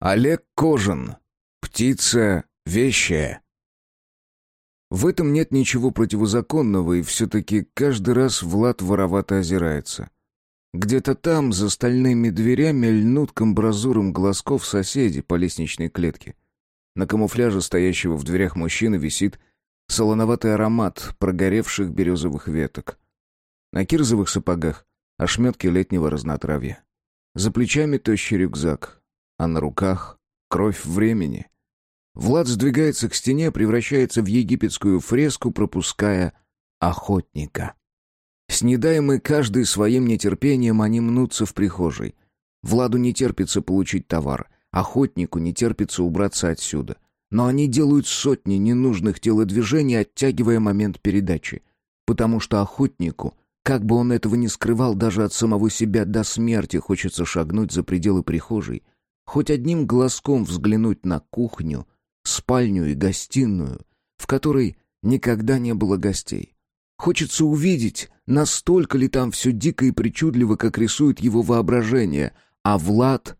Олег Кожин. Птица вещая. В этом нет ничего противозаконного, и все-таки каждый раз Влад воровато озирается. Где-то там, за стальными дверями, льнут к амбразурам глазков соседи по лестничной клетке. На камуфляже стоящего в дверях мужчины висит солоноватый аромат прогоревших березовых веток. На кирзовых сапогах ошметки летнего разнотравья. За плечами тощий рюкзак, а на руках кровь времени. Влад сдвигается к стене, превращается в египетскую фреску, пропуская охотника. Снедаемый каждый своим нетерпением, они мнутся в прихожей. Владу не терпится получить товар, охотнику не терпится убраться отсюда. Но они делают сотни ненужных телодвижений, оттягивая момент передачи. Потому что охотнику, как бы он этого ни скрывал даже от самого себя, до смерти хочется шагнуть за пределы прихожей, хоть одним глазком взглянуть на кухню, спальню и гостиную, в которой никогда не было гостей. Хочется увидеть, настолько ли там все дико и причудливо, как рисует его воображение, а Влад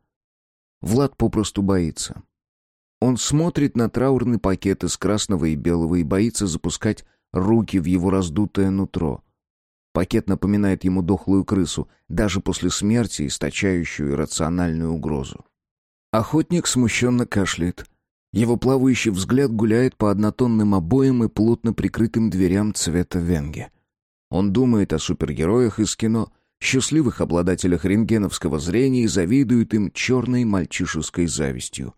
попросту боится. Он смотрит на траурный пакет из красного и белого и боится запускать руки в его раздутое нутро. Пакет напоминает ему дохлую крысу, даже после смерти источающую иррациональную угрозу. Охотник смущенно кашляет. Его плавающий взгляд гуляет по однотонным обоям и плотно прикрытым дверям цвета венге. Он думает о супергероях из кино, счастливых обладателях рентгеновского зрения и завидует им черной мальчишеской завистью.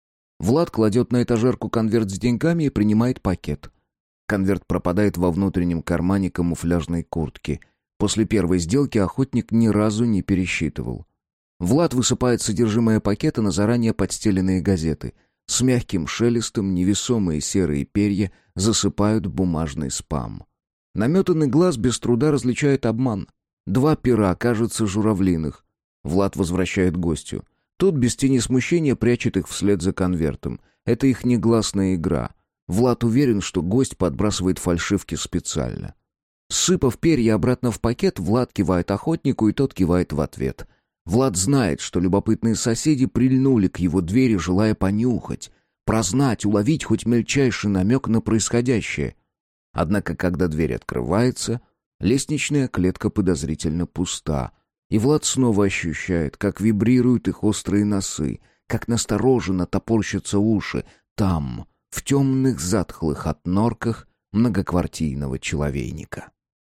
Влад кладет на этажерку конверт с деньгами и принимает пакет. Конверт пропадает во внутреннем кармане камуфляжной куртки. После первой сделки охотник ни разу не пересчитывал. Влад высыпает содержимое пакета на заранее подстеленные газеты. С мягким шелестом невесомые серые перья засыпают бумажный спам. Наметанный глаз без труда различает обман. 2 пера, кажется, журавлиных. Влад возвращает гостю. Тот без тени смущения прячет их вслед за конвертом. Это их негласная игра. Влад уверен, что гость подбрасывает фальшивки специально. Сыпав перья обратно в пакет, Влад кивает охотнику, и тот кивает в ответ. Влад знает, что любопытные соседи прильнули к его двери, желая понюхать, прознать, уловить хоть мельчайший намек на происходящее. Однако, когда дверь открывается, лестничная клетка подозрительно пуста, и Влад снова ощущает, как вибрируют их острые носы, как настороженно топорщатся уши там, в темных затхлых отнорках многоквартирного человейника.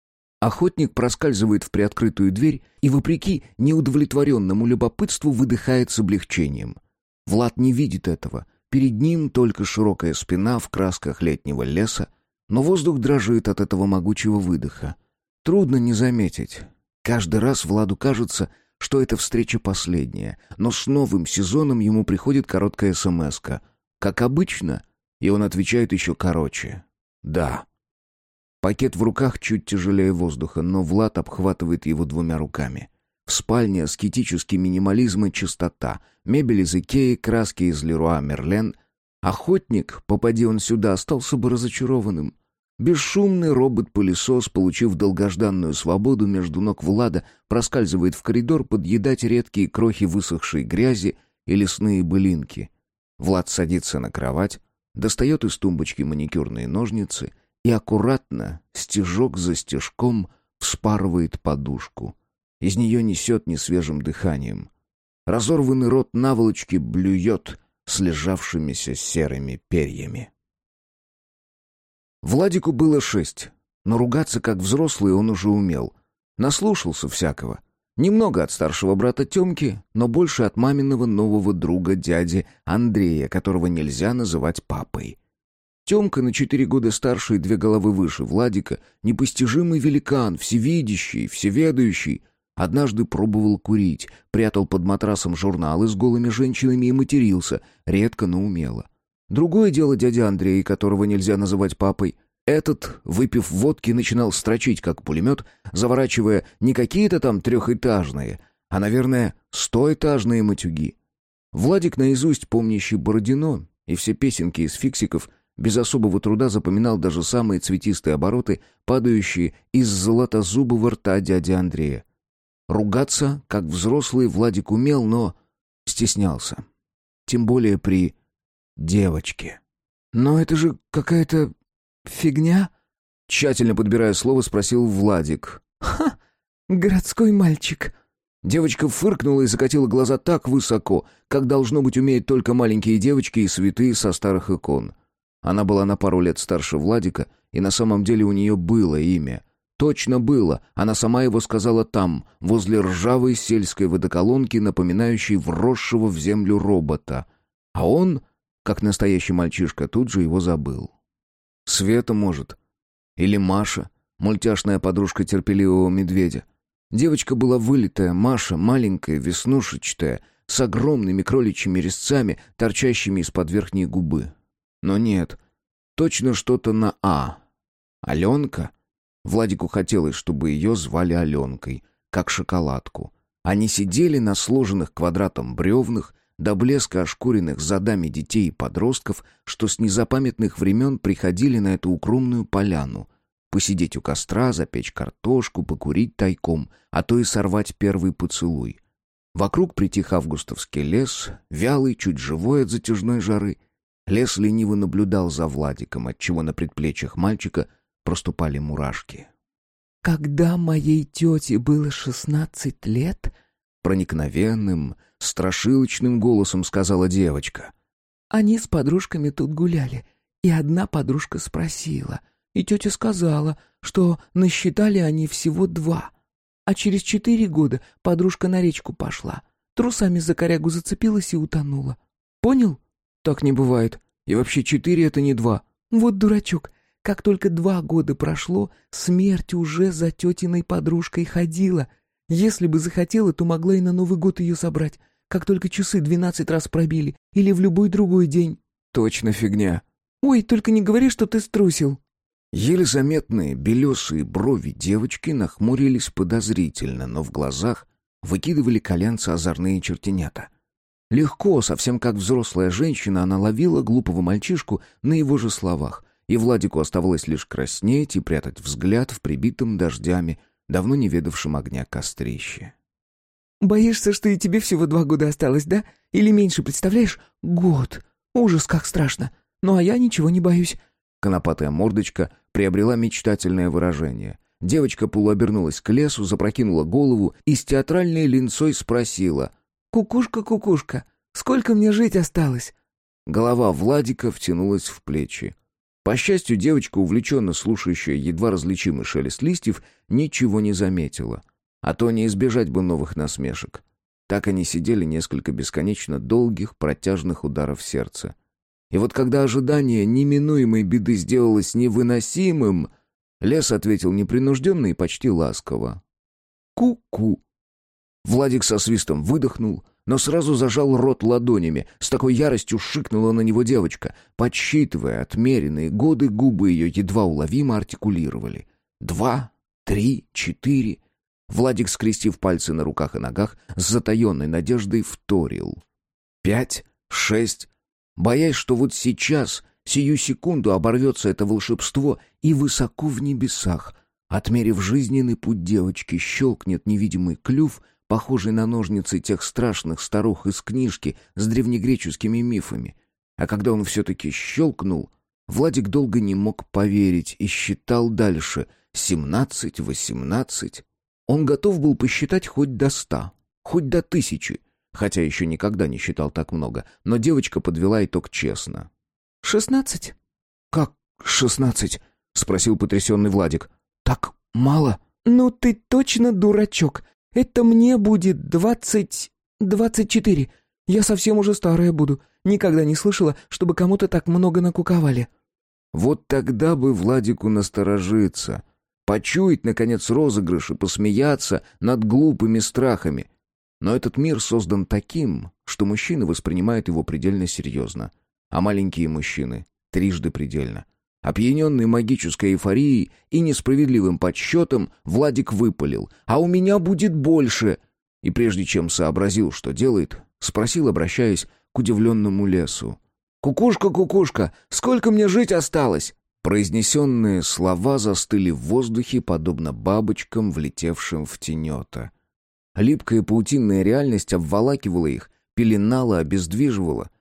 Охотник проскальзывает в приоткрытую дверь и, вопреки неудовлетворенному любопытству, выдыхает с облегчением. Влад не видит этого. Перед ним только широкая спина в красках летнего леса, но воздух дрожит от этого могучего выдоха. Трудно не заметить. Каждый раз Владу кажется, что эта встреча последняя, но с новым сезоном ему приходит короткая смс-ка. Как обычно, и он отвечает еще короче. «Да». Пакет в руках чуть тяжелее воздуха, но Влад обхватывает его 2 руками. В спальне аскетический минимализм и чистота. Мебель из Икеи, краски из Леруа Мерлен. Охотник, попади он сюда, остался бы разочарованным. Бесшумный робот-пылесос, получив долгожданную свободу, между ног Влада проскальзывает в коридор подъедать редкие крохи высохшей грязи и лесные былинки. Влад садится на кровать, достает из тумбочки маникюрные ножницы и аккуратно, стежок за стежком, вспарывает подушку. Из нее несет несвежим дыханием. Разорванный рот наволочки блюет слежавшимися серыми перьями. Владику было 6, но ругаться как взрослый он уже умел. Наслушался всякого. Немного от старшего брата Тёмки, но больше от маминого нового друга дяди Андрея, которого нельзя называть папой. Тёмка на 4 года старше и 2 головы выше Владика, непостижимый великан, всевидящий, всеведающий. Однажды пробовал курить, прятал под матрасом журналы с голыми женщинами и матерился, редко, но умело. Другое дело дядя Андрей, которого нельзя называть папой. Этот, выпив водки, начинал строчить, как пулемет, заворачивая не какие-то там 3-этажные, а, наверное, 100-этажные матюги. Владик, наизусть помнящий Бородино и все песенки из фиксиков, без особого труда запоминал даже самые цветистые обороты, падающие из золотозубого рта дяди Андрея. Ругаться, как взрослый, Владик умел, но стеснялся. тем более при девочке. «Но это же какая-то фигня?» Тщательно подбирая слово, спросил Владик. «Ха! Городской мальчик!» Девочка фыркнула и закатила глаза так высоко, как, должно быть, умеют только маленькие девочки и святые со старых икон. Она была на пару лет старше Владика, и на самом деле у нее было имя. Точно было, она сама его сказала там, возле ржавой сельской водоколонки, напоминающей вросшего в землю робота. А он, как настоящий мальчишка, тут же его забыл. Света, может. Или Маша, мультяшная подружка терпеливого медведя. Девочка была вылитая, Маша, маленькая, веснушечная, с огромными кроличьими резцами, торчащими из-под верхней губы. Но нет, точно что-то на «А». Аленка? Владику хотелось, чтобы ее звали Аленкой, как шоколадку. Они сидели на сложенных квадратом бревнах, до блеска ошкуренных задами детей и подростков, что с незапамятных времен приходили на эту укромную поляну. Посидеть у костра, запечь картошку, покурить тайком, а то и сорвать первый поцелуй. Вокруг притих августовский лес, вялый, чуть живой от затяжной жары. Лес лениво наблюдал за Владиком, отчего на предплечьях мальчика проступали мурашки. «Когда моей тете было 16 лет...» Проникновенным, страшилочным голосом сказала девочка. «Они с подружками тут гуляли, и одна подружка спросила, и тетя сказала, что насчитали они всего 2. А через 4 года подружка на речку пошла, трусами за корягу зацепилась и утонула. Понял?» «Так не бывает. И вообще 4 — это не 2. «Вот дурачок. Как только 2 года прошло, смерть уже за тетиной подружкой ходила. Если бы захотела, то могла и на Новый год ее собрать, как только часы 12 раз пробили, или в любой другой день». «Точно фигня». «Ой, только не говори, что ты струсил». Еле заметные белесые брови девочки нахмурились подозрительно, но в глазах выкидывали коленца озорные чертенята. Легко, совсем как взрослая женщина, она ловила глупого мальчишку на его же словах, и Владику оставалось лишь краснеть и прятать взгляд в прибитом дождями, давно не ведавшем огня кострище. «Боишься, что и тебе всего 2 года осталось, да? Или меньше, представляешь? Год. Ужас, как страшно. Ну а я ничего не боюсь». Конопатая мордочка приобрела мечтательное выражение. Девочка полуобернулась к лесу, запрокинула голову и с театральной линцой спросила: «Кукушка, кукушка, сколько мне жить осталось?» Голова Владика втянулась в плечи. По счастью, девочка, увлеченно слушающая едва различимый шелест листьев, ничего не заметила. А то не избежать бы новых насмешек. Так они сидели несколько бесконечно долгих, протяжных ударов сердца. И вот когда ожидание неминуемой беды сделалось невыносимым, лес ответил непринужденно и почти ласково: «Ку-ку». Владик со свистом выдохнул, но сразу зажал рот ладонями. С такой яростью шикнула на него девочка. Подсчитывая отмеренные годы, губы ее едва уловимо артикулировали. 2, 3, 4. Владик, скрестив пальцы на руках и ногах, с затаенной надеждой вторил. 5, 6. Боясь, что вот сейчас, сию секунду, оборвется это волшебство, и высоко в небесах, отмерив жизненный путь девочки, щелкнет невидимый клюв, похожий на ножницы тех страшных старух из книжки с древнегреческими мифами. А когда он все-таки щелкнул, Владик долго не мог поверить и считал дальше: 17, 18. Он готов был посчитать хоть до 100, хоть до 1000, хотя еще никогда не считал так много, но девочка подвела итог честно. 16. «Как 16?» — спросил потрясенный Владик. «Так мало?» «Ну ты точно дурачок. Это мне будет 24. Я совсем уже старая буду. Никогда не слышала, чтобы кому-то так много накуковали». Вот тогда бы Владику насторожиться, почуять, наконец, розыгрыш и посмеяться над глупыми страхами. Но этот мир создан таким, что мужчины воспринимают его предельно серьезно, а маленькие мужчины — трижды предельно. Опьяненный магической эйфорией и несправедливым подсчетом, Владик выпалил: «А у меня будет больше!» И прежде чем сообразил, что делает, спросил, обращаясь к удивленному лесу: «Кукушка, кукушка, сколько мне жить осталось?» Произнесенные слова застыли в воздухе, подобно бабочкам, влетевшим в тенета. Липкая паутинная реальность обволакивала их, пеленала, обездвиживала.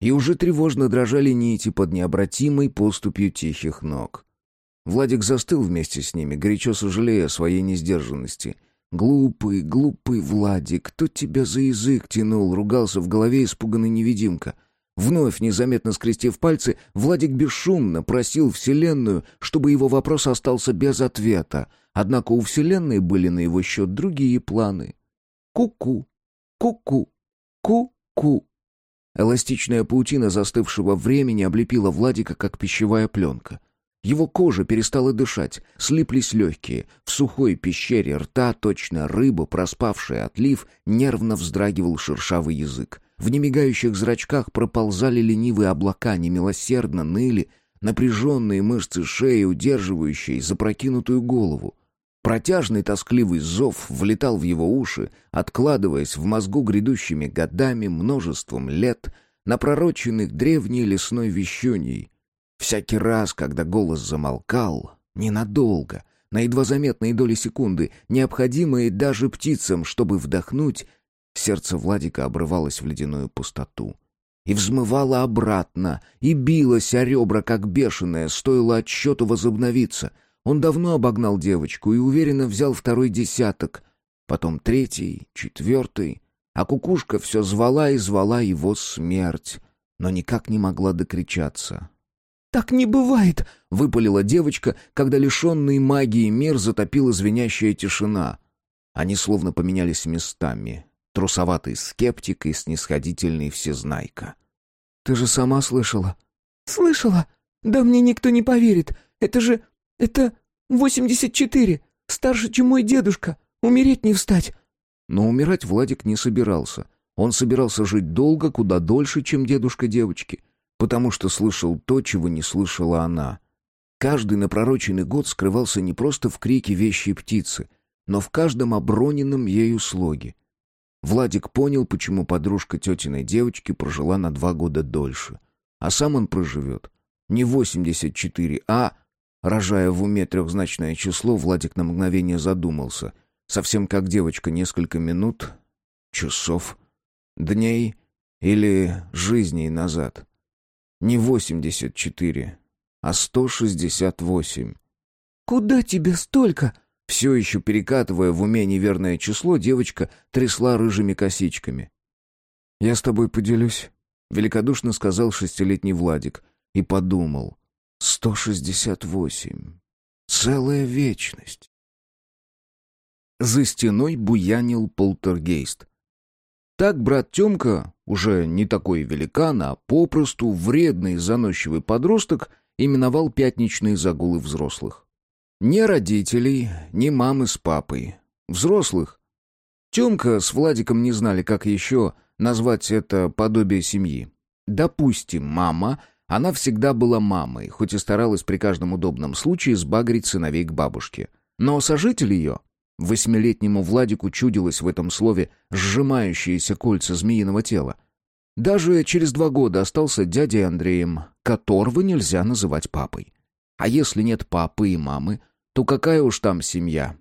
И уже тревожно дрожали нити под необратимой поступью тихих ног. Владик застыл вместе с ними, горячо сожалея о своей несдержанности. «Глупый, глупый Владик, кто тебя за язык тянул?» — ругался в голове испуганный невидимка. Вновь, незаметно скрестив пальцы, Владик бесшумно просил Вселенную, чтобы его вопрос остался без ответа. Однако у Вселенной были на его счет другие планы. Ку-ку, ку-ку, ку-ку. Эластичная паутина застывшего времени облепила Владика, как пищевая пленка. Его кожа перестала дышать, слиплись легкие. В сухой пещере рта, точно рыба, проспавшая отлив, нервно вздрагивал шершавый язык. В немигающих зрачках проползали ленивые облака, немилосердно ныли напряженные мышцы шеи, удерживающие запрокинутую голову. Протяжный тоскливый зов влетал в его уши, откладываясь в мозгу грядущими годами, множеством лет, напророченных древней лесной вещуньей. Всякий раз, когда голос замолкал, ненадолго, на едва заметные доли секунды, необходимые даже птицам, чтобы вдохнуть, сердце Владика обрывалось в ледяную пустоту. И взмывало обратно, и билось о ребра, как бешеное, стоило отсчету возобновиться. Он давно обогнал девочку и уверенно взял второй десяток, потом третий, четвертый, а кукушка все звала и звала его смерть, но никак не могла докричаться. «Так не бывает!» — выпалила девочка, когда лишенный магии мир затопила звенящая тишина. Они словно поменялись местами. Трусоватый скептик и снисходительный всезнайка. «Ты же сама слышала?» «Слышала? Да мне никто не поверит. Это 84. Старше, чем мой дедушка. Умереть не встать». Но умирать Владик не собирался. Он собирался жить долго, куда дольше, чем дедушка девочки, потому что слышал то, чего не слышала она. Каждый напророченный год скрывался не просто в крике вещей птицы, но в каждом оброненном ею слоге. Владик понял, почему подружка тетиной девочки прожила на 2 года дольше. А сам он проживет не 84, а... Рожая в уме трехзначное число, Владик на мгновение задумался. Совсем как девочка, несколько минут, часов, дней или жизней назад. Не 84, а 168. «Куда тебе столько?» Все еще перекатывая в уме неверное число, девочка трясла рыжими косичками. «Я с тобой поделюсь», — великодушно сказал 6-летний Владик. И подумал: 168. Целая вечность. За стеной буянил полтергейст. Так брат Тёмка, уже не такой великан, а попросту вредный и заносчивый подросток, именовал пятничные загулы взрослых. Ни родителей, ни мамы с папой. Взрослых. Тёмка с Владиком не знали, как еще назвать это подобие семьи. Допустим, мама, она всегда была мамой, хоть и старалась при каждом удобном случае сбагрить сыновей к бабушке. Но сожитель ее, 8-летнему Владику чудилось в этом слове сжимающиеся кольца змеиного тела. Даже через 2 года остался дядей Андреем, которого нельзя называть папой. А если нет папы и мамы, то какая уж там семья?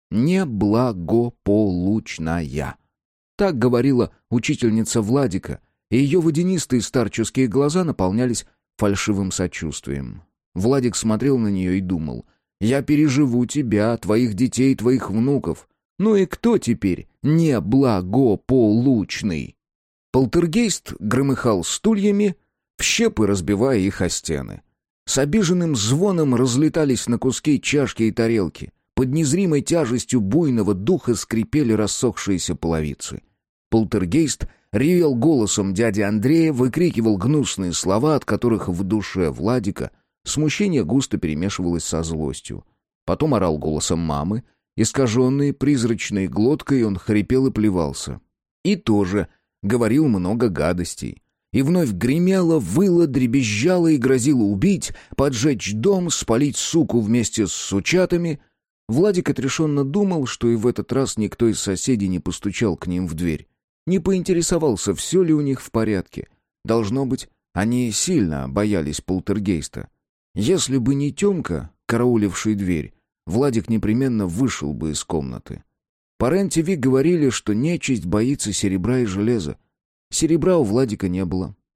Неблагополучная. Так говорила учительница Владика, и ее водянистые старческие глаза наполнялись фальшивым сочувствием. Владик смотрел на нее и думал: «Я переживу тебя, твоих детей, твоих внуков. Ну и кто теперь неблагополучный?» Полтергейст громыхал стульями, в щепы разбивая их о стены. С обиженным звоном разлетались на куски чашки и тарелки. Под незримой тяжестью буйного духа скрипели рассохшиеся половицы. Полтергейст ревел голосом дяди Андрея, выкрикивал гнусные слова, от которых в душе Владика смущение густо перемешивалось со злостью. Потом орал голосом мамы, искаженной призрачной глоткой он хрипел и плевался. И тоже говорил много гадостей. И вновь гремело, выло, дребезжало и грозило убить, поджечь дом, спалить суку вместе с сучатами. Владик отрешенно думал, что и в этот раз никто из соседей не постучал к ним в дверь. Не поинтересовался, все ли у них в порядке. Должно быть, они сильно боялись полтергейста. Если бы не Тёмка, карауливший дверь, Владик непременно вышел бы из комнаты. По РЕН-ТВ говорили, что нечисть боится серебра и железа. Серебра у Владика не было,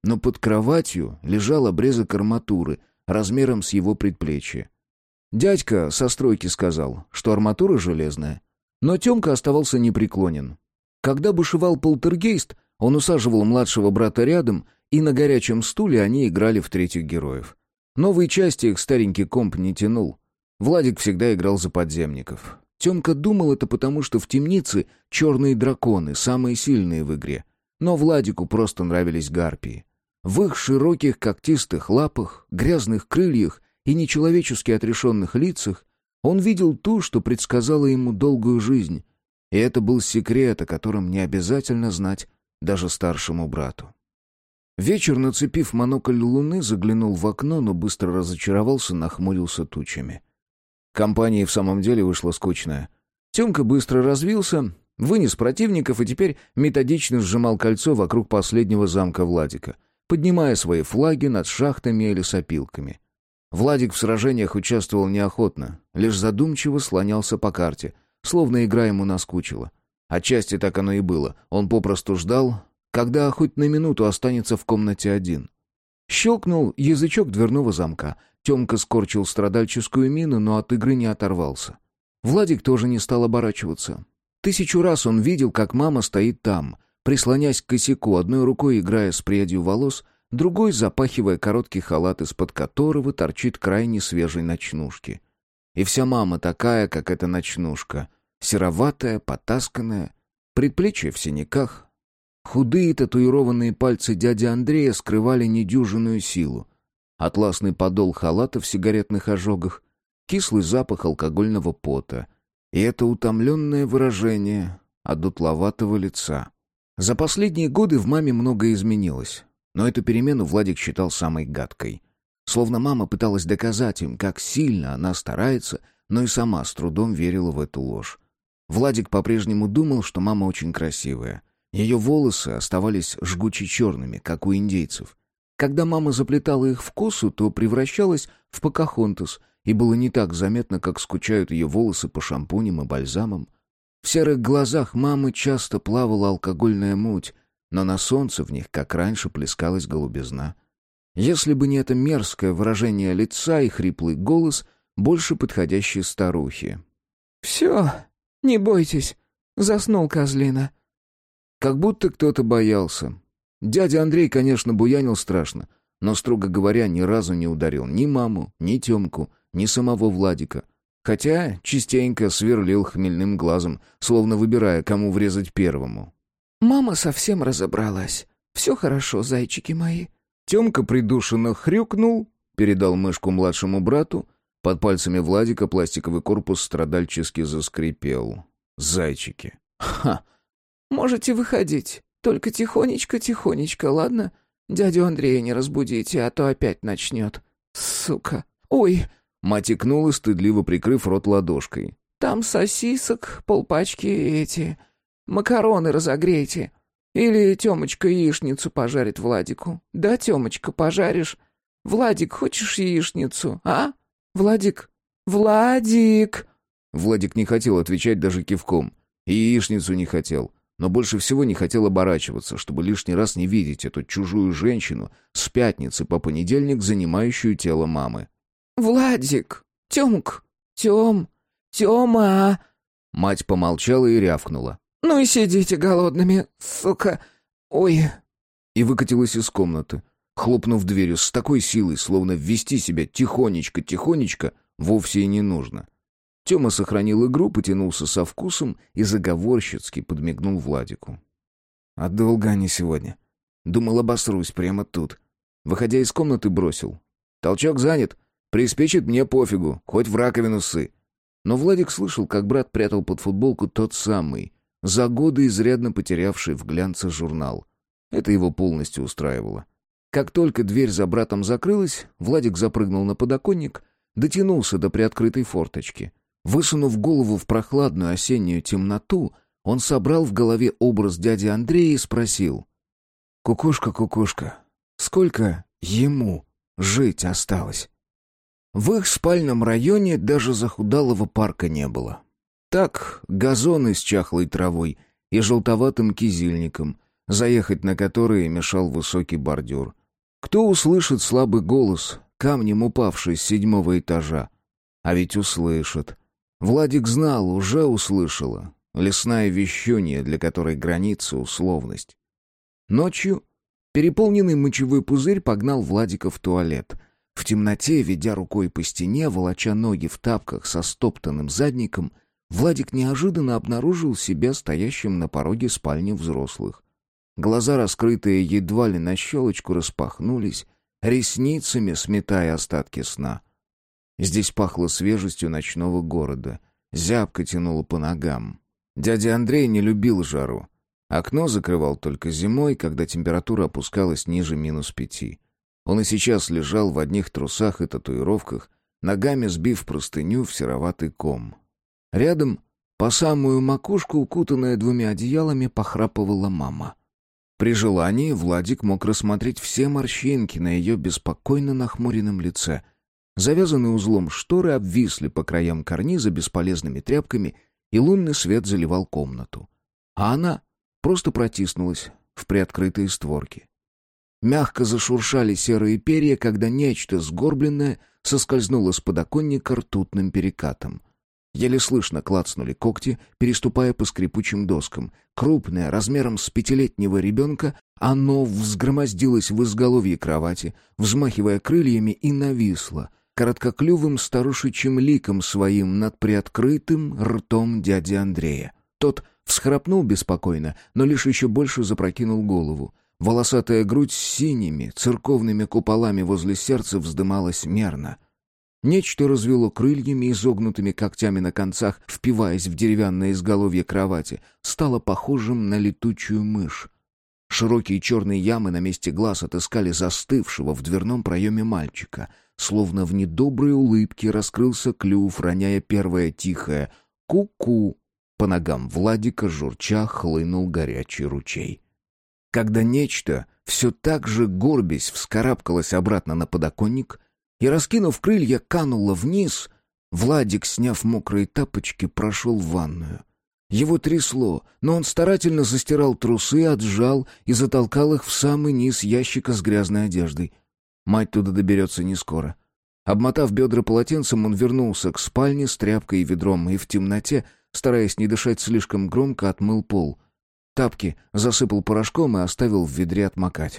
но под кроватью лежал обрезок арматуры размером с его предплечье. Дядька со стройки сказал, что арматура железная, но Тёмка оставался непреклонен. Когда бушевал полтергейст, он усаживал младшего брата рядом, и на горячем стуле они играли в третьих героев. Новые части их старенький комп не тянул. Владик всегда играл за подземников. Тёмка думал это потому, что в темнице черные драконы, самые сильные в игре. Но Владику просто нравились гарпии. В их широких когтистых лапах, грязных крыльях и нечеловечески отрешенных лицах он видел ту, что предсказала ему долгую жизнь. И это был секрет, о котором не обязательно знать даже старшему брату. Вечер, нацепив монокль луны, заглянул в окно, но быстро разочаровался, нахмурился тучами. Компания в самом деле вышла скучная. Тёмка быстро развился, вынес противников и теперь методично сжимал кольцо вокруг последнего замка Владика, поднимая свои флаги над шахтами и лесопилками. Владик в сражениях участвовал неохотно, лишь задумчиво слонялся по карте, словно игра ему наскучила. Отчасти так оно и было, он попросту ждал, когда хоть на минуту останется в комнате один. Щелкнул язычок дверного замка. Тёмка скорчил страдальческую мину, но от игры не оторвался. Владик тоже не стал оборачиваться. 1000 раз он видел, как мама стоит там, прислонясь к косяку, одной рукой играя с прядью волос, другой запахивая короткий халат, из-под которого торчит край несвежей ночнушки. И вся мама такая, как эта ночнушка, сероватая, потасканная, предплечья в синяках. Худые татуированные пальцы дяди Андрея скрывали недюжинную силу. Атласный подол халата в сигаретных ожогах, кислый запах алкогольного пота и это утомленное выражение одутловатого лица. За последние годы в маме многое изменилось, но эту перемену Владик считал самой гадкой. Словно мама пыталась доказать им, как сильно она старается, но и сама с трудом верила в эту ложь. Владик по-прежнему думал, что мама очень красивая. Ее волосы оставались жгуче черными, как у индейцев. Когда мама заплетала их в косу, то превращалась в Покахонтас, и было не так заметно, как скучают ее волосы по шампуням и бальзамам. В серых глазах мамы часто плавала алкогольная муть, но на солнце в них, как раньше, плескалась голубизна. Если бы не это мерзкое выражение лица и хриплый голос, больше подходящий старухе. «Все, не бойтесь, заснул козлина». Как будто кто-то боялся. Дядя Андрей, конечно, буянил страшно, но, строго говоря, ни разу не ударил ни маму, ни Тёмку, ни самого Владика. Хотя частенько сверлил хмельным глазом, словно выбирая, кому врезать первому. «Мама совсем разобралась. Все хорошо, зайчики мои». Тёмка придушенно хрюкнул, передал мышку младшему брату. Под пальцами Владика пластиковый корпус страдальчески заскрипел. «Зайчики». «Ха!» «Можете выходить. Только тихонечко-тихонечко, ладно? Дядю Андрея не разбудите, а то опять начнет. Сука. Ой!» Мать икнула, стыдливо прикрыв рот ладошкой. «Там сосисок, полпачки эти. Макароны разогрейте. Или Тёмочка яичницу пожарит Владику. Да, Тёмочка, пожаришь? Владик, хочешь яичницу, а? Владик? Владик!» Владик не хотел отвечать даже кивком. И яичницу не хотел. Но больше всего не хотел оборачиваться, чтобы лишний раз не видеть эту чужую женщину с пятницы по понедельник, занимающую тело мамы. «Владик! Тёмк! Тёма!» Мать помолчала и рявкнула. «Ну и сидите голодными, сука! Ой!» И выкатилась из комнаты, хлопнув дверью с такой силой, словно ввести себя тихонечко-тихонечко вовсе и не нужно. Тёма сохранил игру, потянулся со вкусом и заговорщицки подмигнул Владику. «А долго они сегодня. Думал, обосрусь прямо тут». Выходя из комнаты, бросил. «Толчок занят. Приспичит, мне пофигу. Хоть в раковину ссы». Но Владик слышал, как брат прятал под футболку тот самый, за годы изрядно потерявший в глянце журнал. Это его полностью устраивало. Как только дверь за братом закрылась, Владик запрыгнул на подоконник, дотянулся до приоткрытой форточки. Высунув голову в прохладную осеннюю темноту, он собрал в голове образ дяди Андрея и спросил. «Кукушка, кукушка, сколько ему жить осталось?» В их спальном районе даже захудалого парка не было. Так, газоны с чахлой травой и желтоватым кизильником, заехать на которые мешал высокий бордюр. Кто услышит слабый голос, камнем упавший с 7-го этажа? А ведь услышит. Владик знал, уже услышала. Лесная вещунья, для которой граница — условность. Ночью переполненный мочевой пузырь погнал Владика в туалет. В темноте, ведя рукой по стене, волоча ноги в тапках со стоптанным задником, Владик неожиданно обнаружил себя стоящим на пороге спальни взрослых. Глаза, раскрытые едва ли на щелочку, распахнулись, ресницами сметая остатки сна. Здесь пахло свежестью ночного города, зябко тянуло по ногам. Дядя Андрей не любил жару. Окно закрывал только зимой, когда температура опускалась ниже -5. Он и сейчас лежал в одних трусах и татуировках, ногами сбив простыню в сероватый ком. Рядом, по самую макушку, укутанная 2 одеялами, похрапывала мама. При желании Владик мог рассмотреть все морщинки на ее беспокойно нахмуренном лице. Завязанные узлом шторы обвисли по краям карниза бесполезными тряпками, и лунный свет заливал комнату. А она просто протиснулась в приоткрытые створки. Мягко зашуршали серые перья, когда нечто сгорбленное соскользнуло с подоконника ртутным перекатом. Еле слышно клацнули когти, переступая по скрипучим доскам. Крупное, размером с 5-летнего ребенка, оно взгромоздилось в изголовье кровати, взмахивая крыльями, и нависло короткоклювым старушечьим ликом своим над приоткрытым ртом дяди Андрея. Тот всхрапнул беспокойно, но лишь еще больше запрокинул голову. Волосатая грудь с синими церковными куполами возле сердца вздымалась мерно. Нечто развело крыльями, изогнутыми когтями на концах, впиваясь в деревянное изголовье кровати, стало похожим на летучую мышь. Широкие черные ямы на месте глаз отыскали застывшего в дверном проеме мальчика. Словно в недоброй улыбке раскрылся клюв, роняя первое тихое «ку-ку». По ногам Владика, журча, хлынул горячий ручей. Когда нечто, все так же горбясь, вскарабкалось обратно на подоконник и, раскинув крылья, кануло вниз, Владик, сняв мокрые тапочки, прошел в ванную. Его трясло, но он старательно застирал трусы, отжал и затолкал их в самый низ ящика с грязной одеждой. Мать туда доберется не скоро. Обмотав бедра полотенцем, он вернулся к спальне с тряпкой и ведром и в темноте, стараясь не дышать слишком громко, отмыл пол. Тапки засыпал порошком и оставил в ведре отмокать.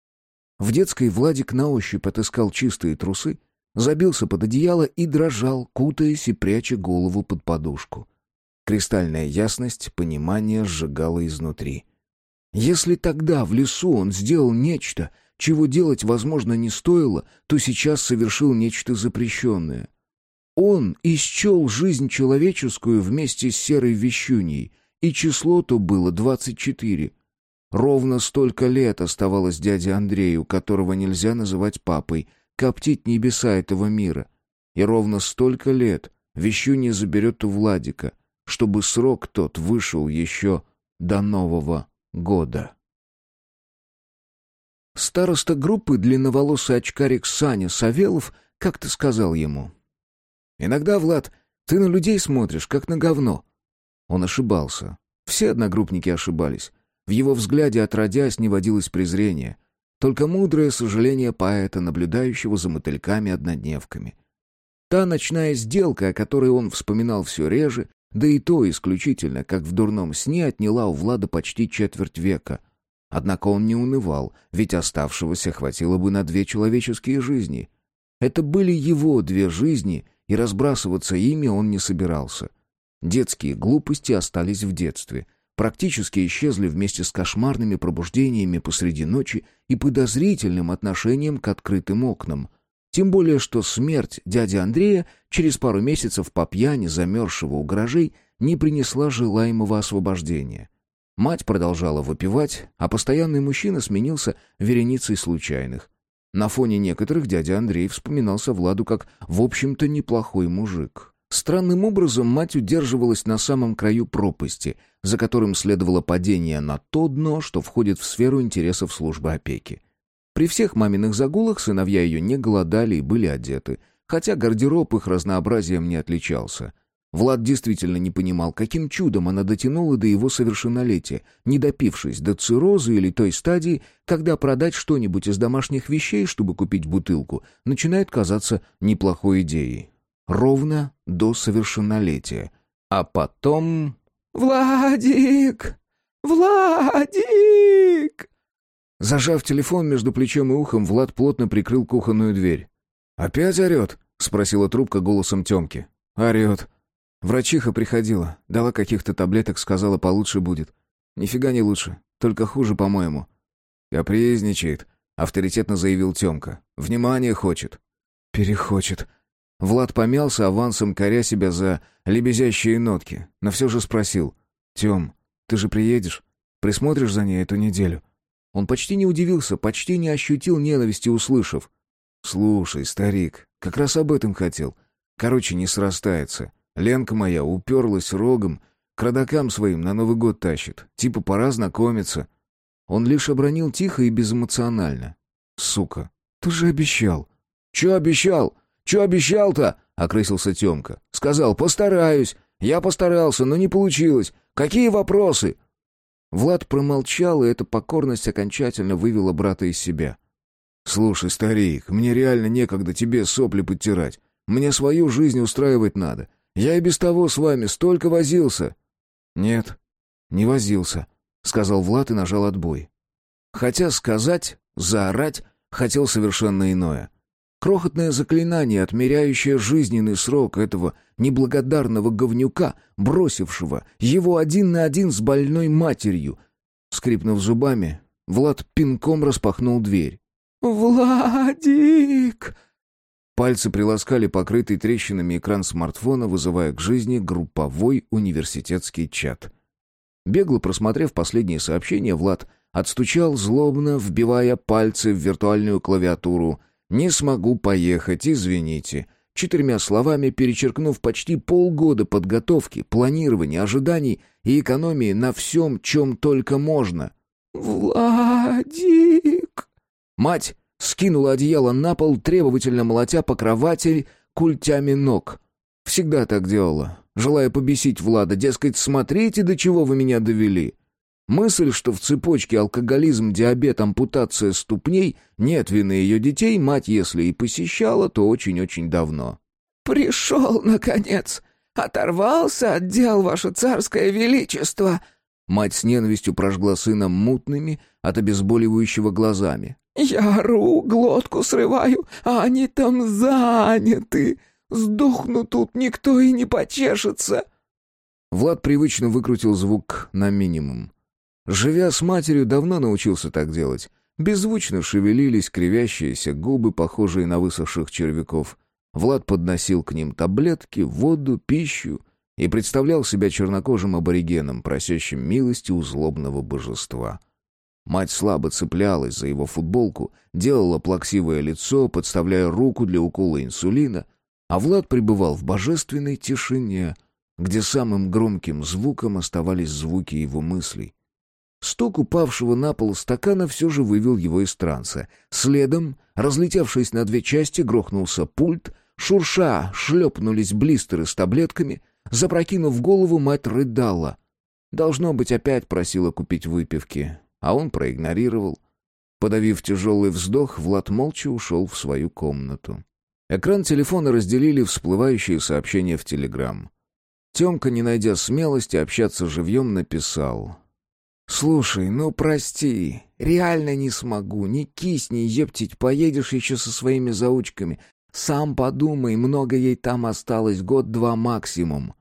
В детской Владик на ощупь отыскал чистые трусы, забился под одеяло и дрожал, кутаясь и пряча голову под подушку. Кристальная ясность, понимание сжигало изнутри. Если тогда в лесу он сделал нечто, чего делать, возможно, не стоило, то сейчас совершил нечто запрещенное. Он исчел жизнь человеческую вместе с серой вещуньей, и число-то было 24. Ровно столько лет оставалось дяде Андрею, которого нельзя называть папой, коптить небеса этого мира. И ровно столько лет вещунья заберет у Владика, чтобы срок тот вышел еще до Нового года. Староста группы, длинноволосый очкарик Саня Савелов, как-то сказал ему: «Иногда, Влад, ты на людей смотришь, как на говно». Он ошибался. Все одногруппники ошибались. В его взгляде отродясь не водилось презрения, только мудрое сожаление поэта, наблюдающего за мотыльками-однодневками. Та ночная сделка, о которой он вспоминал все реже, да и то исключительно, как в дурном сне, отняла у Влада почти четверть века. Однако он не унывал, ведь оставшегося хватило бы на 2 человеческие жизни. Это были его 2 жизни, и разбрасываться ими он не собирался. Детские глупости остались в детстве, практически исчезли вместе с кошмарными пробуждениями посреди ночи и подозрительным отношением к открытым окнам. Тем более, что смерть дяди Андрея через пару месяцев по пьяни, замерзшего у гаражей, не принесла желаемого освобождения. Мать продолжала выпивать, а постоянный мужчина сменился вереницей случайных. На фоне некоторых дядя Андрей вспоминался Владу как, в общем-то, неплохой мужик. Странным образом мать удерживалась на самом краю пропасти, за которым следовало падение на то дно, что входит в сферу интересов службы опеки. При всех маминых загулах сыновья ее не голодали и были одеты, хотя гардероб их разнообразием не отличался. Влад действительно не понимал, каким чудом она дотянула до его совершеннолетия, не допившись до цирроза или той стадии, когда продать что-нибудь из домашних вещей, чтобы купить бутылку, начинает казаться неплохой идеей. Ровно до совершеннолетия. А потом... «Владик! Владик!» Зажав телефон между плечом и ухом, Влад плотно прикрыл кухонную дверь. «Опять орет?» — спросила трубка голосом Тёмки. «Орет. Врачиха приходила, дала каких-то таблеток, сказала, получше будет. Нифига не лучше, только хуже, по-моему». «Капризничает», — авторитетно заявил Тёмка. «Внимание хочет». «Перехочет». Влад помялся, авансом коря себя за лебезящие нотки, но все же спросил. «Тём, ты же приедешь? Присмотришь за ней эту неделю?» Он почти не удивился, почти не ощутил ненависти, услышав. «Слушай, старик, как раз об этом хотел. Короче, не срастается. Ленка моя уперлась рогом, к родакам своим на Новый год тащит. Типа пора знакомиться». Он лишь обронил тихо и безэмоционально. «Сука, ты же обещал». «Чё обещал? Чё обещал-то?» — окрысился Тёмка. «Сказал, постараюсь. Я постарался, но не получилось. Какие вопросы?» Влад промолчал, и эта покорность окончательно вывела брата из себя. «Слушай, старик, мне реально некогда тебе сопли подтирать. Мне свою жизнь устраивать надо. Я и без того с вами столько возился». «Нет, не возился», — сказал Влад и нажал отбой. Хотя сказать, заорать хотел совершенно иное. Крохотное заклинание, отмеряющее жизненный срок этого неблагодарного говнюка, бросившего его один на один с больной матерью. Скрипнув зубами, Влад пинком распахнул дверь. «Владик!» Пальцы приласкали покрытый трещинами экран смартфона, вызывая к жизни групповой университетский чат. Бегло просмотрев последние сообщения, Влад отстучал злобно, вбивая пальцы в виртуальную клавиатуру. «Не смогу поехать, извините», 4 словами перечеркнув почти полгода подготовки, планирования, ожиданий и экономии на всем, чем только можно. «Владик!» Мать скинула одеяло на пол, требовательно молотя по кровати культями ног. Всегда так делала, желая побесить Влада, дескать, смотрите, до чего вы меня довели. Мысль, что в цепочке алкоголизм, диабет, ампутация ступней нет вины ее детей, мать, если и посещала, то очень-очень давно. «Пришел, наконец! Оторвался от дел, ваше царское величество!» Мать с ненавистью прожгла сына мутными от обезболивающего глазами. «Я ору, глотку срываю, а они там заняты. Сдохну тут, никто и не почешется!» Влад привычно выкрутил звук на минимум. Живя с матерью, давно научился так делать. Беззвучно шевелились кривящиеся губы, похожие на высохших червяков. Влад подносил к ним таблетки, воду, пищу и представлял себя чернокожим аборигеном, просящим милости у злобного божества. Мать слабо цеплялась за его футболку, делала плаксивое лицо, подставляя руку для укола инсулина, а Влад пребывал в божественной тишине, где самым громким звуком оставались звуки его мыслей. Стук упавшего на пол стакана все же вывел его из транса. Следом, разлетевшись на 2 части, грохнулся пульт, шурша шлепнулись блистеры с таблетками. Запрокинув голову, мать рыдала. Должно быть, опять просила купить выпивки, а он проигнорировал. Подавив тяжелый вздох, Влад молча ушел в свою комнату. Экран телефона разделили всплывающие сообщения в Телеграм. Тёмка, не найдя смелости общаться живьем, написал: «Слушай, ну прости, реально не смогу, не кисни, ептить, поедешь еще со своими заучками. Сам подумай, много ей там осталось, 1-2 максимум».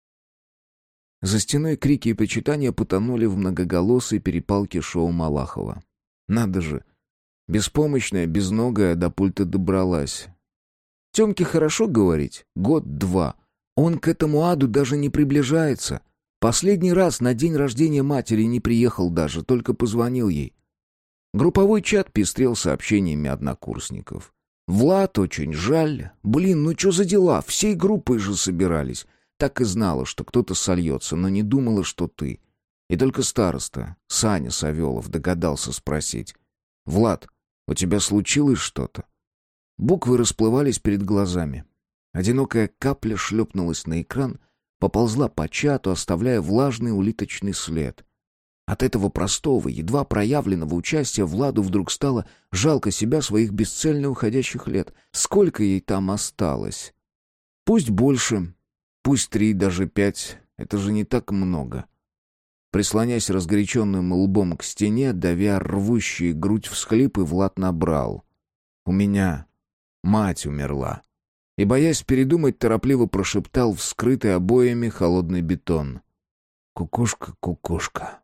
За стеной крики и причитания потонули в многоголосой перепалке шоу Малахова. Надо же, беспомощная, безногая до пульта добралась. Тёмке хорошо говорить, 1-2. Он к этому аду даже не приближается. Последний раз на день рождения матери не приехал даже, только позвонил ей. Групповой чат пестрел сообщениями однокурсников. «Влад, очень жаль. Блин, ну что за дела? Всей группой же собирались. Так и знала, что кто-то сольется, но не думала, что ты». И только староста, Саня Савелов, догадался спросить: «Влад, у тебя случилось что-то?» Буквы расплывались перед глазами. Одинокая капля шлепнулась на экран, поползла по чату, оставляя влажный улиточный след. От этого простого, едва проявленного участия Владу вдруг стало жалко себя, своих бесцельно уходящих лет. Сколько ей там осталось? Пусть больше, пусть 3, даже 5, это же не так много. Прислонясь разгоряченным лбом к стене, давя рвущие грудь всхлипы, Влад набрал: «У меня мать умерла». И, боясь передумать, торопливо прошептал в скрытый обоями холодный бетон: «Кукушка, кукушка».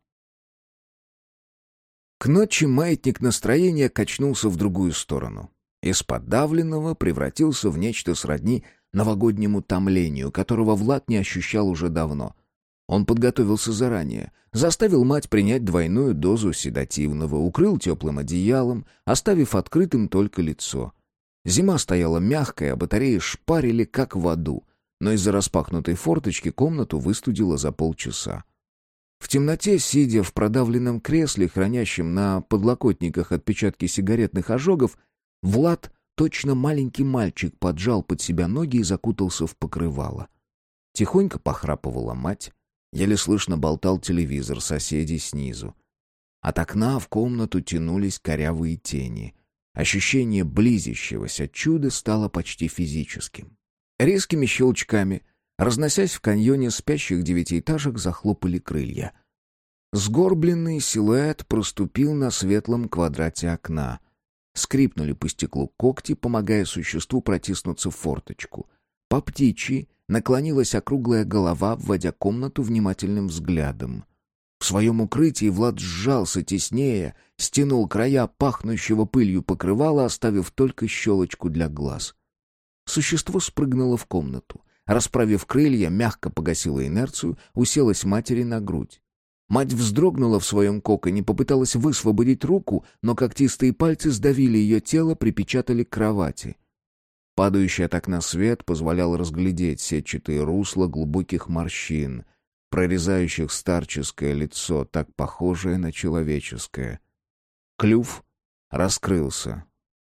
К ночи маятник настроения качнулся в другую сторону. Из подавленного превратился в нечто сродни новогоднему томлению, которого Влад не ощущал уже давно. Он подготовился заранее, заставил мать принять двойную дозу седативного, укрыл теплым одеялом, оставив открытым только лицо. Зима стояла мягкая, а батареи шпарили как в аду, но из-за распахнутой форточки комнату выстудило за полчаса. В темноте, сидя в продавленном кресле, хранящем на подлокотниках отпечатки сигаретных ожогов, Влад, точно маленький мальчик, поджал под себя ноги и закутался в покрывало. Тихонько похрапывала мать, еле слышно болтал телевизор соседей снизу. От окна в комнату тянулись корявые тени. Ощущение близящегося чуда стало почти физическим. Резкими щелчками, разносясь в каньоне спящих девятиэтажек, захлопали крылья. Сгорбленный силуэт проступил на светлом квадрате окна. Скрипнули по стеклу когти, помогая существу протиснуться в форточку. По птичьи наклонилась округлая голова, вводя комнату внимательным взглядом. В своем укрытии Влад сжался теснее, стянул края пахнущего пылью покрывала, оставив только щелочку для глаз. Существо спрыгнуло в комнату. Расправив крылья, мягко погасило инерцию, уселась матери на грудь. Мать вздрогнула в своем коконе, попыталась высвободить руку, но когтистые пальцы сдавили ее тело, припечатали к кровати. Падающий от окна свет позволял разглядеть сетчатые русла глубоких морщин, прорезающих старческое лицо, так похожее на человеческое. Клюв раскрылся.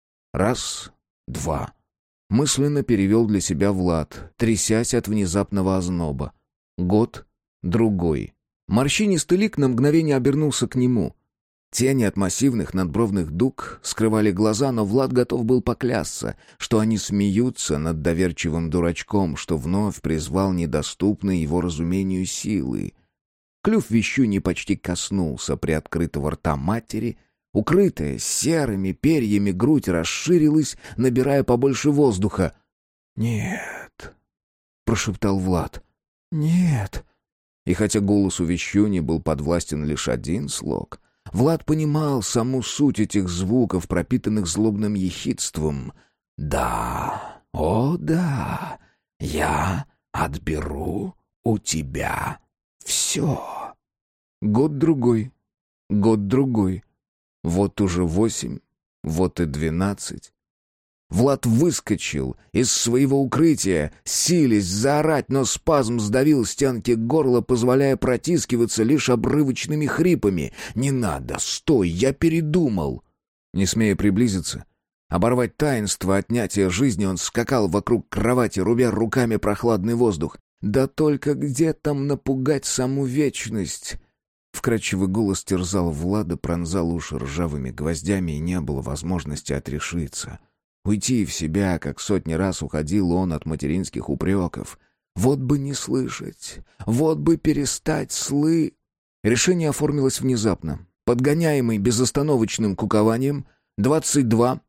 Раз, два. Мысленно перевел для себя Влад, трясясь от внезапного озноба. Год, другой. Морщинистый лик на мгновение обернулся к нему. Тени от массивных надбровных дуг скрывали глаза, но Влад готов был поклясться, что они смеются над доверчивым дурачком, что вновь призвал недоступные его разумению силы. Клюв вещуни почти коснулся приоткрытого рта матери. Укрытая серыми перьями грудь расширилась, набирая побольше воздуха. «Нет», — прошептал Влад, — «нет». И хотя голос у вещуни был подвластен лишь один слог, Влад понимал саму суть этих звуков, пропитанных злобным ехидством. «Да, о да, я отберу у тебя все». Год-другой, год-другой. Вот уже 8, вот и 12. Влад выскочил из своего укрытия, силясь заорать, но спазм сдавил стенки горла, позволяя протискиваться лишь обрывочными хрипами. «Не надо! Стой! Я передумал!» Не смея приблизиться, оборвать таинство отнятия жизни, он скакал вокруг кровати, рубя руками прохладный воздух. «Да только где там напугать саму вечность?» Вкрадчивый голос терзал Влада, пронзал уши ржавыми гвоздями, и не было возможности отрешиться. Уйти в себя, как сотни раз уходил он от материнских упреков. Вот бы не слышать, вот бы перестать Решение оформилось внезапно. Подгоняемый безостановочным кукованием, 22,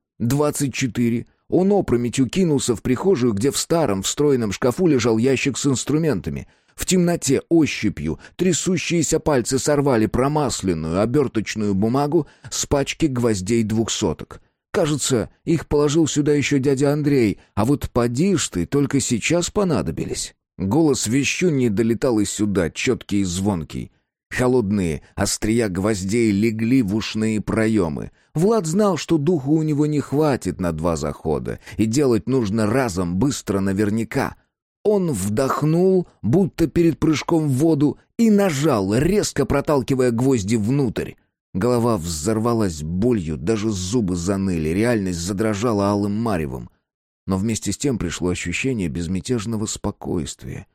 24, он опрометью кинулся в прихожую, где в старом встроенном шкафу лежал ящик с инструментами. В темноте ощупью трясущиеся пальцы сорвали промасленную оберточную бумагу с пачки гвоздей 200-ок. Кажется, их положил сюда еще дядя Андрей, а вот поди ж ты, только сейчас понадобились. Голос вещуньи долетал и сюда, четкий и звонкий. Холодные острия гвоздей легли в ушные проемы. Влад знал, что духу у него не хватит на 2 захода, и делать нужно разом, быстро, наверняка. Он вдохнул, будто перед прыжком в воду, и нажал, резко проталкивая гвозди внутрь. Голова взорвалась болью, даже зубы заныли, реальность задрожала алым маревом. Но вместе с тем пришло ощущение безмятежного спокойствия.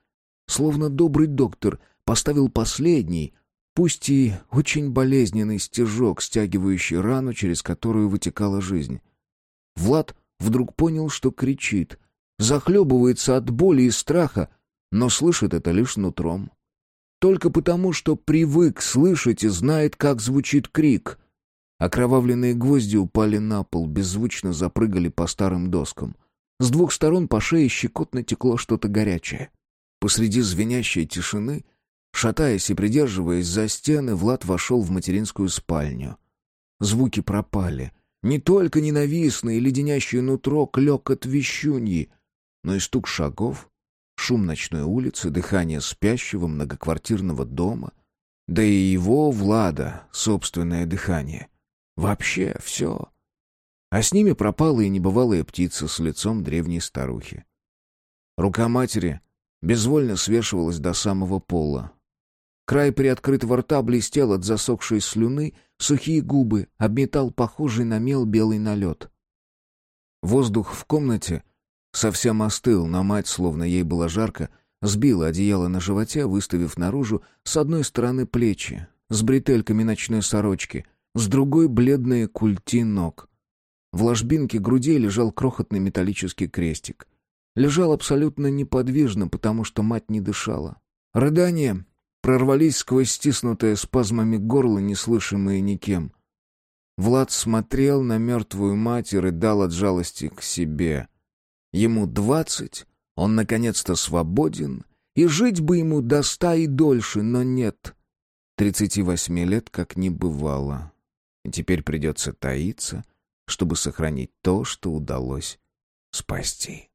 словно добрый доктор, поставил последний, пусть и очень болезненный стежок, стягивающий рану, через которую вытекала жизнь. Влад вдруг понял, что кричит, захлебывается от боли и страха, но слышит это лишь нутром. Только потому, что привык слышать и знает, как звучит крик. Окровавленные гвозди упали на пол, беззвучно запрыгали по старым доскам. С двух сторон по шее щекотно текло что-то горячее. Посреди звенящей тишины, шатаясь и придерживаясь за стены, Влад вошел в материнскую спальню. Звуки пропали. Не только ненавистное и леденящее нутро клёкот вещуньи, но и стук шагов, шум ночной улицы, дыхание спящего многоквартирного дома, да и его, Влада, собственное дыхание. Вообще все. А с ними пропала и небывалая птица с лицом древней старухи. Рука матери безвольно свешивалась до самого пола. Край приоткрытого рта блестел от засохшей слюны, сухие губы обметал похожий на мел белый налет. Воздух в комнате совсем остыл, но мать, словно ей было жарко, сбила одеяло на животе, выставив наружу с одной стороны плечи, с бретельками ночной сорочки, с другой — бледные культи ног. В ложбинке груди лежал крохотный металлический крестик. Лежал абсолютно неподвижно, потому что мать не дышала. Рыдания прорвались сквозь стиснутое спазмами горло, неслышимые никем. Влад смотрел на мертвую мать и рыдал от жалости к себе. Ему 20, он наконец-то свободен, и жить бы ему до 100 и дольше, но нет. 38 лет как не бывало. И теперь придется таиться, чтобы сохранить то, что удалось спасти.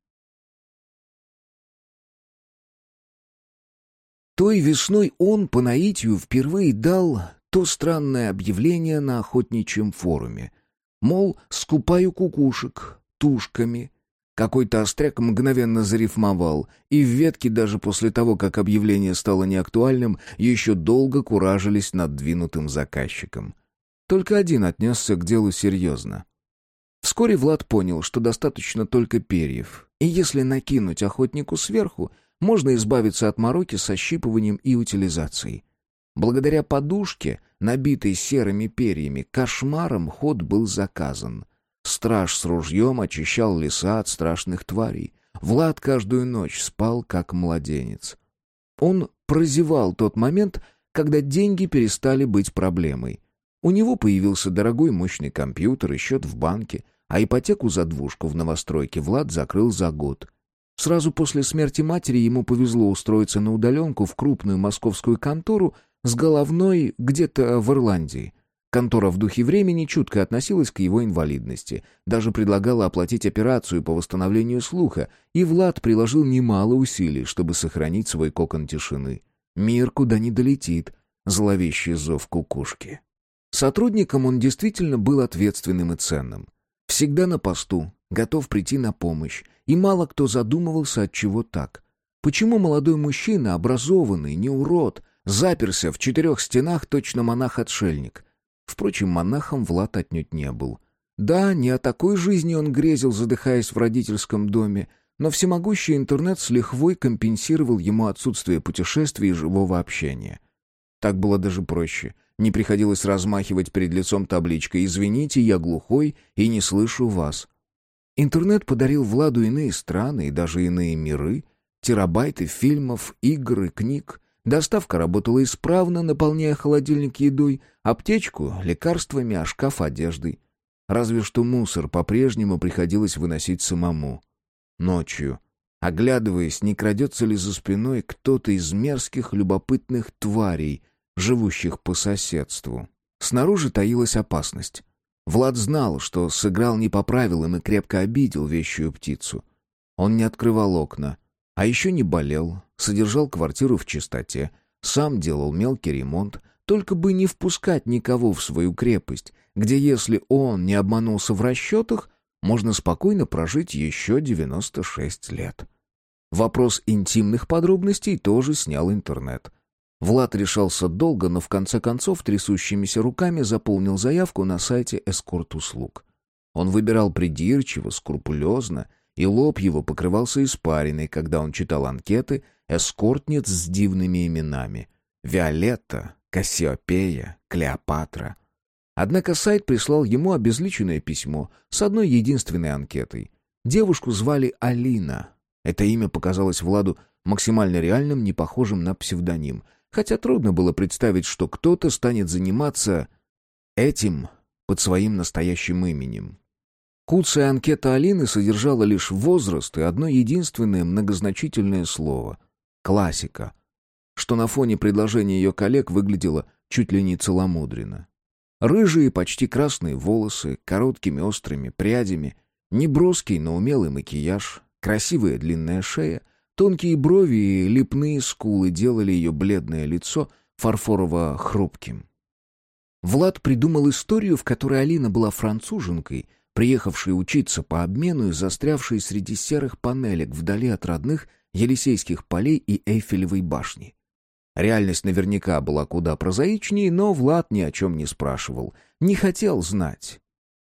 Той весной он по наитию впервые дал то странное объявление на охотничьем форуме. Мол, скупаю кукушек тушками. Какой-то остряк мгновенно зарифмовал, и в ветке даже после того, как объявление стало неактуальным, еще долго куражились над двинутым заказчиком. Только один отнесся к делу серьезно. Вскоре Влад понял, что достаточно только перьев, и если накинуть охотнику сверху, можно избавиться от мороки со щипыванием и утилизацией. Благодаря подушке, набитой серыми перьями, кошмаром ход был заказан. Страж с ружьем очищал леса от страшных тварей. Влад каждую ночь спал, как младенец. Он прозевал тот момент, когда деньги перестали быть проблемой. У него появился дорогой мощный компьютер и счет в банке, а ипотеку за двушку в новостройке Влад закрыл за год. Сразу после смерти матери ему повезло устроиться на удаленку в крупную московскую контору с головной где-то в Ирландии. Контора в духе времени чутко относилась к его инвалидности, даже предлагала оплатить операцию по восстановлению слуха, и Влад приложил немало усилий, чтобы сохранить свой кокон тишины. Мир куда не долетит, зловещий зов кукушки. Сотрудником он действительно был ответственным и ценным. Всегда на посту, готов прийти на помощь, и мало кто задумывался, отчего так. Почему молодой мужчина, образованный, не урод, заперся в 4 стенах, точно монах-отшельник? Впрочем, монахом Влад отнюдь не был. Да, не о такой жизни он грезил, задыхаясь в родительском доме, но всемогущий интернет с лихвой компенсировал ему отсутствие путешествий и живого общения. Так было даже проще. Не приходилось размахивать перед лицом табличкой «Извините, я глухой и не слышу вас». Интернет подарил Владу иные страны и даже иные миры, терабайты фильмов, игр и книг. Доставка работала исправно, наполняя холодильник едой, аптечку — лекарствами, а шкаф — одеждой. Разве что мусор по-прежнему приходилось выносить самому. Ночью, оглядываясь, не крадется ли за спиной кто-то из мерзких любопытных тварей, живущих по соседству. Снаружи таилась опасность. Влад знал, что сыграл не по правилам и крепко обидел вещую птицу. Он не открывал окна, а еще не болел, содержал квартиру в чистоте, сам делал мелкий ремонт, только бы не впускать никого в свою крепость, где, если он не обманулся в расчетах, можно спокойно прожить еще 96 лет. Вопрос интимных подробностей тоже снял интернет. Влад решался долго, но в конце концов трясущимися руками заполнил заявку на сайте эскорт-услуг. Он выбирал придирчиво, скрупулезно и лоб его покрывался испариной, когда он читал анкеты эскортниц с дивными именами: Виолетта, Кассиопея, Клеопатра. Однако сайт прислал ему обезличенное письмо с одной единственной анкетой. Девушку звали Алина. Это имя показалось Владу максимально реальным, не похожим на псевдоним, хотя трудно было представить, что кто-то станет заниматься этим под своим настоящим именем. Куцая анкета Алины содержала лишь возраст и одно единственное многозначительное слово — классика, что на фоне предложения ее коллег выглядело чуть ли не целомудренно. Рыжие, почти красные волосы, короткими острыми прядями, неброский, но умелый макияж, красивая длинная шея, тонкие брови и липные скулы делали ее бледное лицо фарфорово-хрупким. Влад придумал историю, в которой Алина была француженкой, приехавшей учиться по обмену и застрявшей среди серых панелек вдали от родных Елисейских полей и Эйфелевой башни. Реальность наверняка была куда прозаичнее, но Влад ни о чем не спрашивал, не хотел знать.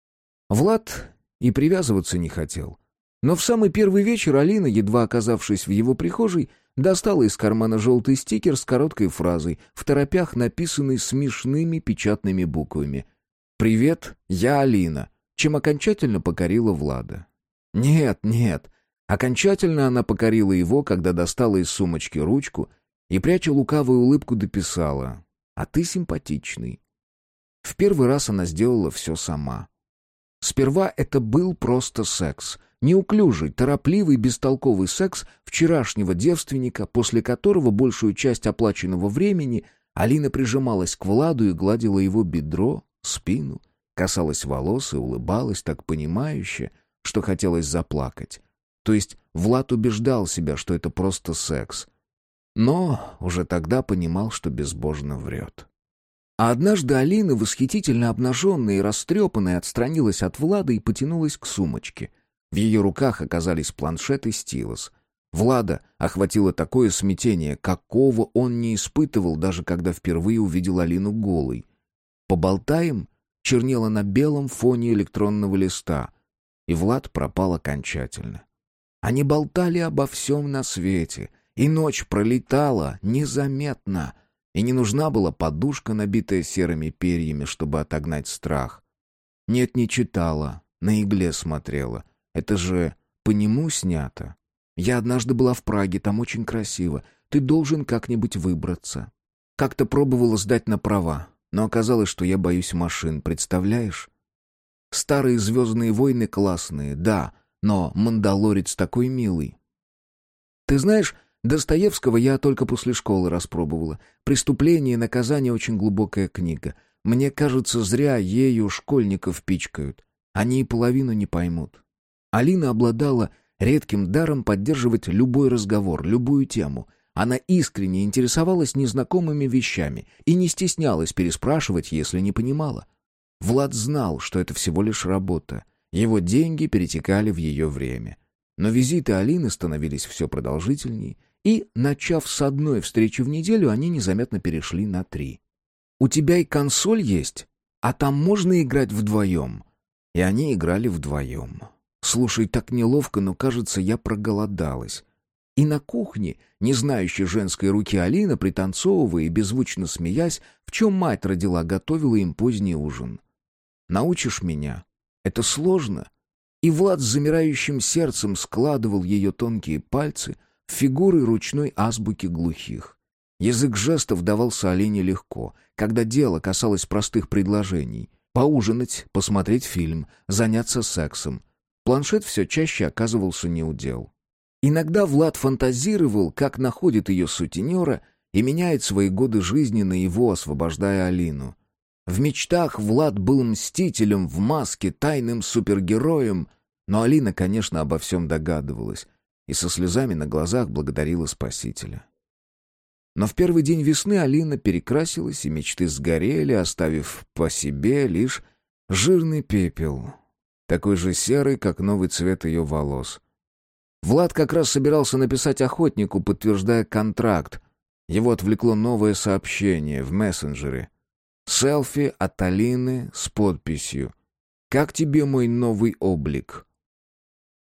Влад и привязываться не хотел. Но в самый первый вечер Алина, едва оказавшись в его прихожей, достала из кармана желтый стикер с короткой фразой, второпях написанной смешными печатными буквами: «Привет, я Алина», чем окончательно покорила Влада. Нет, окончательно она покорила его, когда достала из сумочки ручку и, пряча лукавую улыбку, дописала: «А ты симпатичный». В первый раз она сделала все сама. Сперва это был просто секс. Неуклюжий, торопливый, бестолковый секс вчерашнего девственника, после которого большую часть оплаченного времени Алина прижималась к Владу и гладила его бедро, спину, касалась волос и улыбалась так понимающе, что хотелось заплакать. То есть Влад убеждал себя, что это просто секс. Но уже тогда понимал, что безбожно врет. А однажды Алина, восхитительно обнаженная и растрепанная, отстранилась от Влада и потянулась к сумочке. В ее руках оказались планшет и стилус. Влада охватило такое смятение, какого он не испытывал, даже когда впервые увидел Алину голой. «Поболтаем?» чернело на белом фоне электронного листа, и Влад пропал окончательно. Они болтали обо всем на свете, и ночь пролетала незаметно, и не нужна была подушка, набитая серыми перьями, чтобы отогнать страх. Нет, не читала, на игле смотрела. Это же по нему снято. Я однажды была в Праге, там очень красиво. Ты должен как-нибудь выбраться. Как-то пробовала сдать на права, но оказалось, что я боюсь машин, представляешь? Старые «Звездные войны» классные, да, но «Мандалорец» такой милый. Ты знаешь, Достоевского я только после школы распробовала. «Преступление и наказание» — очень глубокая книга. Мне кажется, зря ею школьников пичкают. Они и половину не поймут. Алина обладала редким даром поддерживать любой разговор, любую тему. Она искренне интересовалась незнакомыми вещами и не стеснялась переспрашивать, если не понимала. Влад знал, что это всего лишь работа. Его деньги перетекали в ее время. Но визиты Алины становились все продолжительнее, и, начав с одной встречи в неделю, они незаметно перешли на 3. «У тебя и консоль есть? А там можно играть вдвоем?» И они играли вдвоем. Слушай, так неловко, но, кажется, я проголодалась. И на кухне, не знающей женской руки Алина, пританцовывая и беззвучно смеясь, в чем мать родила, готовила им поздний ужин. «Научишь меня? Это сложно?» И Влад с замирающим сердцем складывал ее тонкие пальцы в фигуры ручной азбуки глухих. Язык жестов давался Алине легко, когда дело касалось простых предложений. Поужинать, посмотреть фильм, заняться сексом. Планшет все чаще оказывался неудел. Иногда Влад фантазировал, как находит ее сутенера и меняет свои годы жизни на его, освобождая Алину. В мечтах Влад был мстителем в маске, тайным супергероем, но Алина, конечно, обо всем догадывалась и со слезами на глазах благодарила спасителя. Но в первый день весны Алина перекрасилась, и мечты сгорели, оставив по себе лишь жирный пепел, такой же серый, как новый цвет ее волос. Влад как раз собирался написать охотнику, подтверждая контракт. Его отвлекло новое сообщение в мессенджере. Селфи от Алины с подписью: «Как тебе мой новый облик?»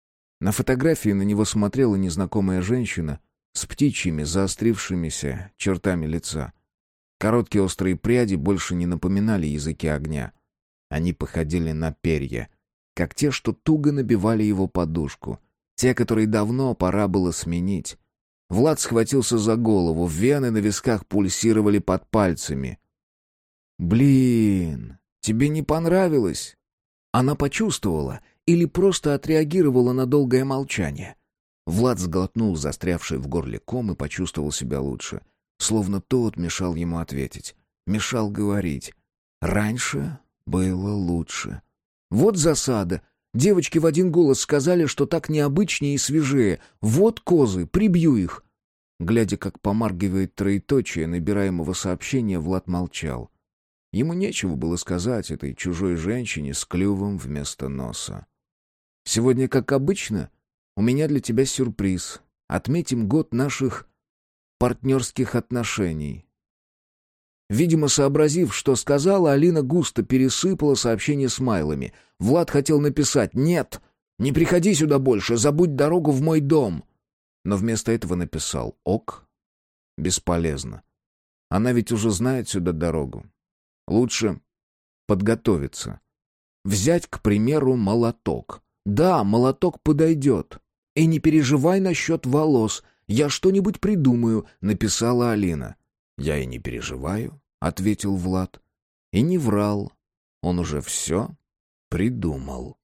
На фотографии на него смотрела незнакомая женщина с птичьими заострившимися чертами лица. Короткие острые пряди больше не напоминали языки огня. Они походили на перья, как те, что туго набивали его подушку. Те, которые давно пора было сменить. Влад схватился за голову, вены на висках пульсировали под пальцами. «Блин, тебе не понравилось?» Она почувствовала или просто отреагировала на долгое молчание. Влад сглотнул застрявший в горле ком и почувствовал себя лучше. Словно тот мешал ему ответить, мешал говорить. Раньше было лучше. Вот засада. Девочки в один голос сказали, что так необычнее и свежее. Вот козы, прибью их. Глядя, как помаргивает троеточие набираемого сообщения, Влад молчал. Ему нечего было сказать этой чужой женщине с клювом вместо носа. «Сегодня, как обычно, у меня для тебя сюрприз. Отметим год наших партнерских отношений». Видимо, сообразив, что сказала, Алина густо пересыпала сообщение смайлами. Влад хотел написать «Нет, не приходи сюда больше, забудь дорогу в мой дом». Но вместо этого написал «Ок». Бесполезно. Она ведь уже знает сюда дорогу. Лучше подготовиться. Взять, к примеру, молоток. Да, молоток подойдет. И не переживай насчет волос. Я что-нибудь придумаю, написала Алина. Я и не переживаю, ответил Влад. И не врал. Он уже все придумал.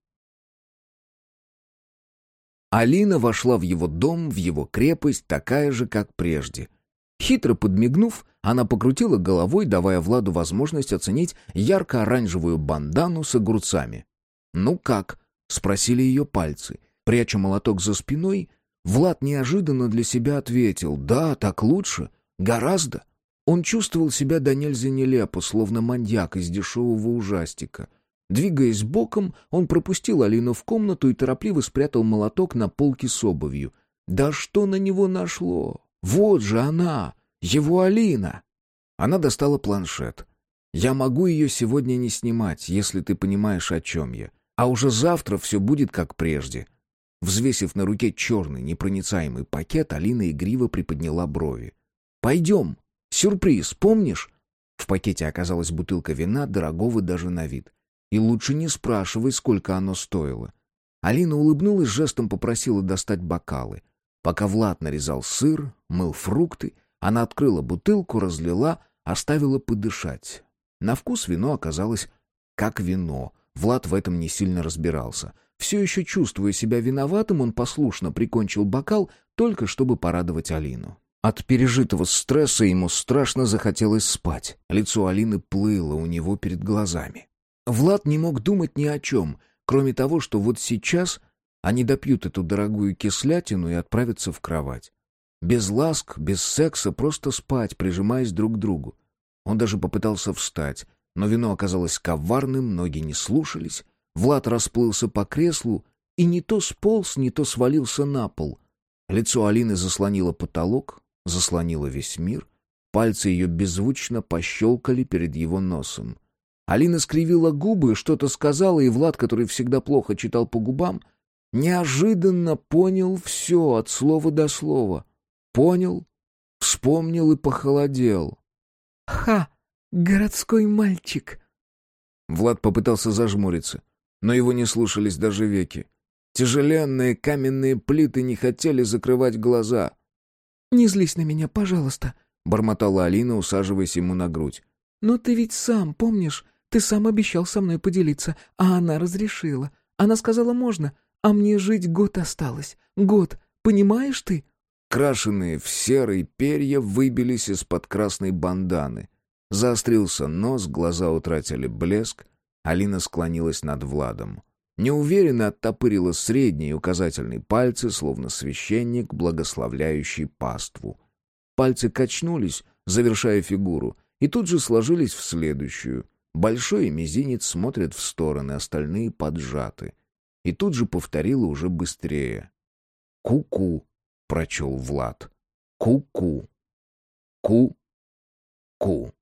Алина вошла в его дом, в его крепость, такая же, как прежде. Хитро подмигнув, она покрутила головой, давая Владу возможность оценить ярко-оранжевую бандану с огурцами. «Ну как?» — спросили ее пальцы. Пряча молоток за спиной, Влад неожиданно для себя ответил: «Да, так лучше. Гораздо». Он чувствовал себя до нельзя нелепо, словно маньяк из дешевого ужастика. Двигаясь боком, он пропустил Алину в комнату и торопливо спрятал молоток на полке с обувью. «Да что на него нашло? Вот же она, его Алина!» Она достала планшет. «Я могу ее сегодня не снимать, если ты понимаешь, о чем я. А уже завтра все будет как прежде». Взвесив на руке черный непроницаемый пакет, Алина игриво приподняла брови. «Пойдем. Сюрприз, помнишь?» В пакете оказалась бутылка вина, дорогого даже на вид. И лучше не спрашивай, сколько оно стоило. Алина улыбнулась, жестом попросила достать бокалы. Пока Влад нарезал сыр, мыл фрукты, она открыла бутылку, разлила, оставила подышать. На вкус вино оказалось как вино. Влад в этом не сильно разбирался. Все еще чувствуя себя виноватым, он послушно прикончил бокал, только чтобы порадовать Алину. От пережитого стресса ему страшно захотелось спать. Лицо Алины плыло у него перед глазами. Влад не мог думать ни о чем, кроме того, что вот сейчас они допьют эту дорогую кислятину и отправятся в кровать. Без ласк, без секса, просто спать, прижимаясь друг к другу. Он даже попытался встать, но вино оказалось коварным, ноги не слушались. Влад расплылся по креслу и не то сполз, не то свалился на пол. Лицо Алины заслонило потолок, заслонило весь мир. Пальцы ее беззвучно пощелкали перед его носом. Алина скривила губы, что-то сказала, и Влад, который всегда плохо читал по губам, неожиданно понял все от слова до слова. Понял, вспомнил и похолодел. «Ха, городской мальчик!» Влад попытался зажмуриться, но его не слушались даже веки. Тяжеленные каменные плиты не хотели закрывать глаза. «Не злись на меня, пожалуйста», — бормотала Алина, усаживаясь ему на грудь. «Но ты ведь сам, помнишь, ты сам обещал со мной поделиться, а она разрешила. Она сказала, можно, а мне жить год осталось. Год, понимаешь ты?» Крашеные в серый перья выбились из-под красной банданы. Заострился нос, глаза утратили блеск. Алина склонилась над Владом. Неуверенно оттопырила средний и указательный пальцы, словно священник, благословляющий паству. Пальцы качнулись, завершая фигуру, и тут же сложились в следующую. Большой и мизинец смотрят в стороны, остальные поджаты. И тут же повторила уже быстрее. «Ку-ку», — прочел Влад. «Ку-ку. Ку-ку».